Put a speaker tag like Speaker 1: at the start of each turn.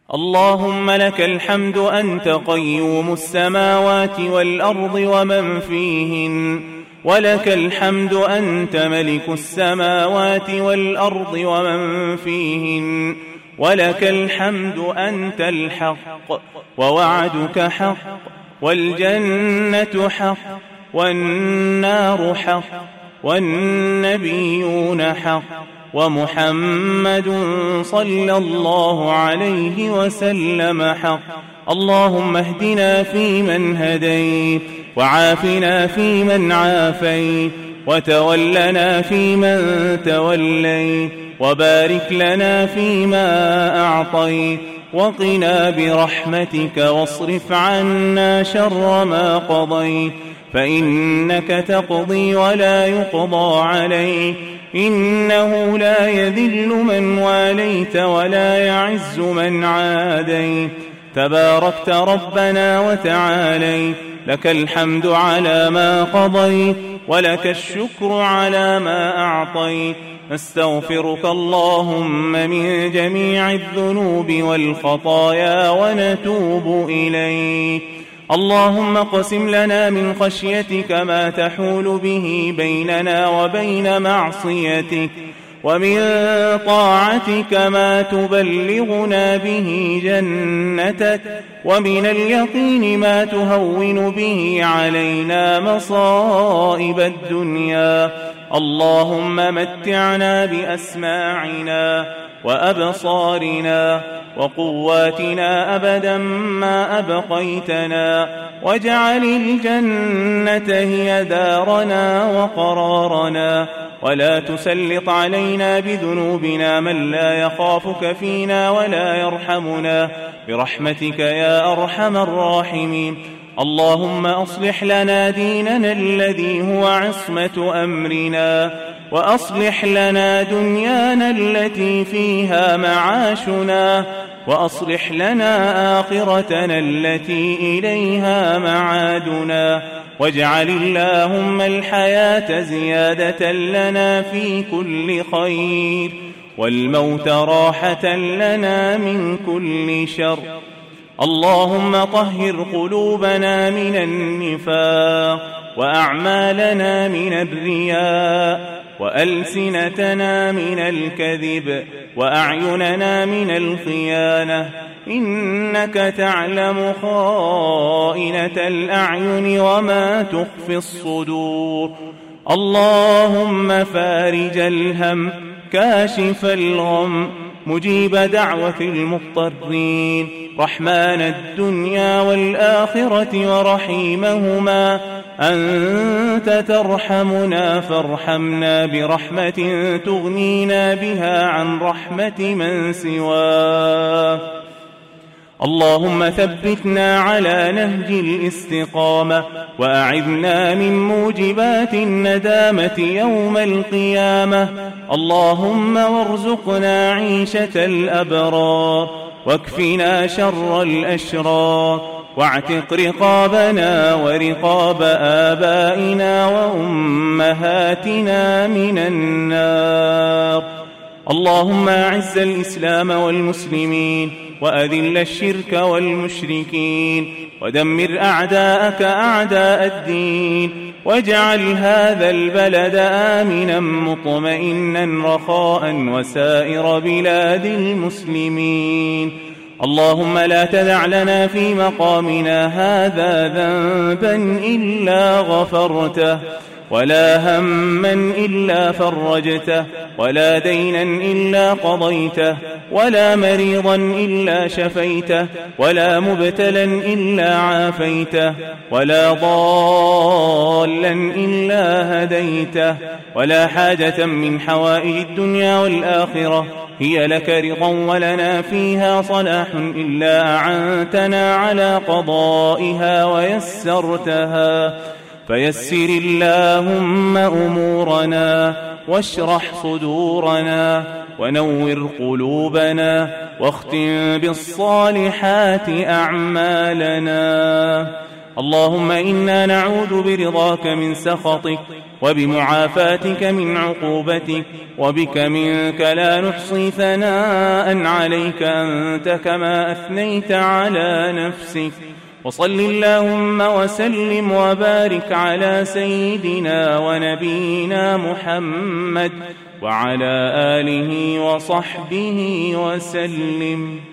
Speaker 1: اللهم لك الحمد أنت قيوم السماوات والأرض ومن فيهن، ولك الحمد أنت ملك السماوات والأرض ومن فيهن، ولك الحمد أنت الحق ووعدك حق والجنة حق والنار حق والنبيون حق ومحمد صلى الله عليه وسلم حق. اللهم اهدنا فيمن هديت، وعافنا فيمن عافيت، وتولنا فيمن توليت، وبارك لنا فيما أعطيت، وقنا برحمتك واصرف عنا شر ما قضيت، فإنك تقضي ولا يقضى عليك، إنه لا يذل من واليت ولا يعز من عاديت، تباركت ربنا وتعاليت، لك الحمد على ما قضيت، ولك الشكر على ما أعطيت. نستغفرك اللهم من جميع الذنوب والخطايا ونتوب إليك. اللهم اقسم لنا من خشيتك ما تحول به بيننا وبين معصيتك، ومن طاعتك ما تبلغنا به جنتك، ومن اليقين ما تهون به علينا مصائب الدنيا. اللهم متعنا بأسماعنا وأبصارنا وقواتنا أبدا ما أبقيتنا، واجعل الجنة هي دارنا وقرارنا، ولا تسلط علينا بذنوبنا من لا يخافك فينا ولا يرحمنا، برحمتك يا أرحم الراحمين. اللهم أصلح لنا ديننا الذي هو عصمة أمرنا، وأصلح لنا دنيانا التي فيها معاشنا، وأصلح لنا آخرتنا التي إليها معادنا، واجعل اللهم الحياة زيادة لنا في كل خير، والموت راحة لنا من كل شر. اللهم طهر قلوبنا من النفاق، وأعمالنا من الرياء، وألسنتنا من الكذب، وأعيننا من الخيانة، إنك تعلم خائنة الأعين وما تخفي الصدور. اللهم فارج الهم، كاشف الغم، مجيب دعوة المضطرين، رحمن الدنيا والآخرة ورحيمهما، أنت ترحمنا فارحمنا برحمة تغنينا بها عن رحمة من سواك. اللهم ثبتنا على نهج الاستقامة، وأعذنا من موجبات الندامة يوم القيامة. اللهم وارزقنا عيشة الأبرار، واكفنا شر الأشرار، واعتق رقابنا ورقاب آبائنا وأمهاتنا من النار. اللهم أعز الإسلام والمسلمين، وأذل الشرك والمشركين، ودمر أعداءك أعداء الدين، واجعل هذا البلد آمنا مطمئنا رخاء وسائر بلاد المسلمين. اللهم لا تدع لنا في مقامنا هذا ذنبا إلا غفرته، ولا هما إلا فرجته، ولا دينا إلا قضيته، ولا مريضا إلا شفيته، ولا مبتلا إلا عافيته، ولا ضالا إلا هديته، ولا حاجة من حوائج الدنيا والآخرة هي لك رضا ولنا فيها صلاح إلا أعنتنا على قضائها ويسرتها، فيسر اللهم أمورنا، واشرح صدورنا، ونور قلوبنا، واختم بالصالحات أعمالنا. اللهم إنا نعوذ برضاك من سخطك وبمعافاتك من عقوبتك، وبك منك لا نحصي ثناء عليك أنت كما أثنيت على نفسك. وصل اللهم وسلم وبارك على سيدنا ونبينا محمد وعلى آله وصحبه وسلم.